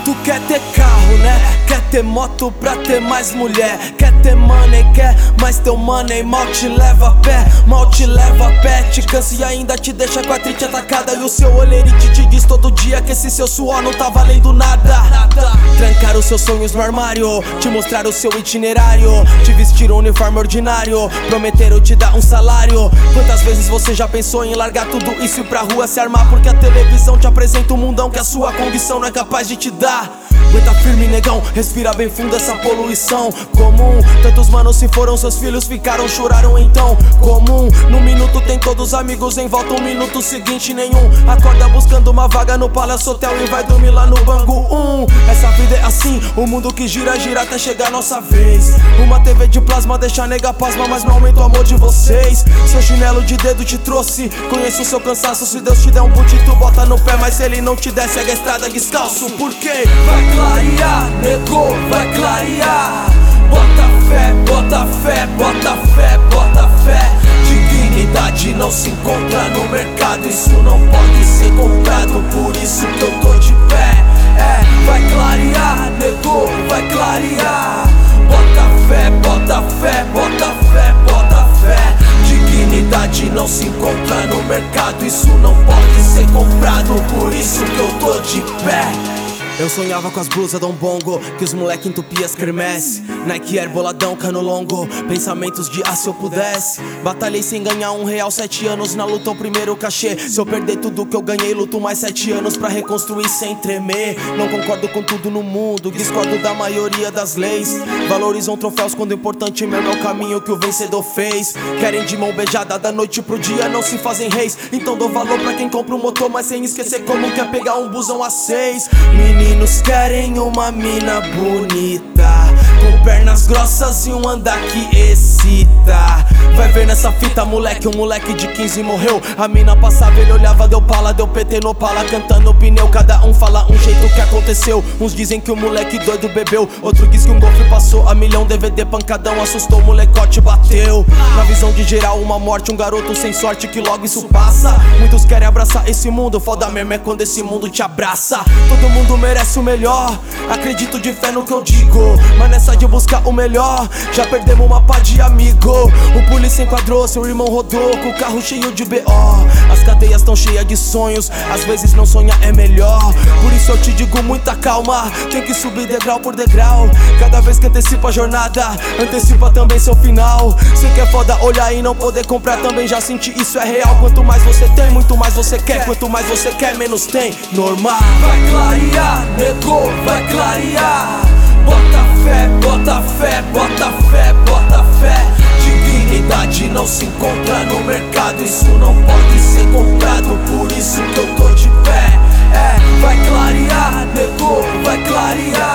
Tu quer ter carro, né? Quer ter moto pra ter mais mulher. Quer ter money, quer, mas teu money mal te leva a pé. Mal te leva a pé, te cansa e ainda te deixa com a trite atacada. E o seu olerite te diz todo dia que esse seu suor não tá valendo nada. Trancaram seus sonhos no armário, te mostraram o seu itinerário, te vestiram um uniforme ordinário, prometeram te dar um salário. Quantas vezes você já pensou em largar tudo isso e ir pra rua se armar? Porque a televisão te apresenta um mundão que a sua condição não é capaz de te dar. Aguenta firme, negão, respira bem fundo essa poluição comum. Tantos manos se foram, seus filhos ficaram, choraram então. Comum, no minuto tem todos os amigos em volta, um minuto seguinte nenhum. Acorda buscando uma vaga no Palace Hotel e vai dormir lá no Bangu 1. Essa vida é assim, o mundo que gira, gira até chegar a nossa vez. Uma TV de plasma deixa nega pasma, mas não aumenta o amor de vocês. Seu chinelo de dedo te trouxe, conheço o seu cansaço. Se Deus te der um boot, tu bota no pé, mas se ele não te der, segue a estrada descalço. Por quê? Vai clarear, nego, vai clarear. Bota fé, bota fé, bota fé, bota fé. Dignidade não se encontra no mercado, isso não pode ser comprado, por isso que eu tô de pé. Vai clarear, nego, vai clarear. Bota fé, bota fé, bota fé, bota fé. Dignidade não se encontra no mercado, isso não pode ser comprado, por isso que eu tô de pé. Eu sonhava com as blusas Dom Bongo, que os moleque entupia as quermesse. Nike Air boladão, cano longo, pensamentos de se eu pudesse. Batalhei sem ganhar R$1, 7 anos na luta, o primeiro cachê. Se eu perder tudo que eu ganhei, luto mais 7 anos pra reconstruir sem tremer. Não concordo com tudo no mundo, discordo da maioria das leis. Valorizam troféus quando o importante mesmo é o caminho que o vencedor fez. Querem de mão beijada da noite pro dia, não se fazem reis. Então dou valor pra quem compra um motor, mas sem esquecer como quer pegar um busão A6. Meninos querem uma mina bonita, com pernas grossas e um andar que excita. Vai ver nessa fita, moleque, um moleque de 15 morreu. A mina passava, ele olhava, deu pala, deu PT no pala, cantando pneu. Cada um fala um jeito que aconteceu. Uns dizem que o moleque doido bebeu, outro diz que um golfe passou a milhão. DVD pancadão assustou, o molecote bateu. Na visão de geral, uma morte, um garoto sem sorte que logo isso passa. Muitos querem abraçar esse mundo, foda mesmo é quando esse mundo te abraça. Todo mundo merece o melhor, acredito de fé no que eu digo, mas nessa de buscar o melhor, já perdemos uma pá de amigo. O polícia enquadrou, seu irmão rodou com o carro cheio de BO. As cadeias tão cheias de sonhos, às vezes não sonhar é melhor. Por isso eu te digo muita calma, tem que subir degrau por degrau. Cada vez que antecipa a jornada, antecipa também seu final. Cê que é foda olhar e não poder comprar, também já senti, isso é real. Quanto mais você tem, muito mais você quer. Quanto mais você quer, menos tem, normal. Vai clarear, nego, vai clarear. Bota fé, bota fé, bota fé, bota fé. Dignidade não se encontra no mercado, isso não pode ser comprado, por isso que eu tô de pé. Vai clarear, nego, vai clarear.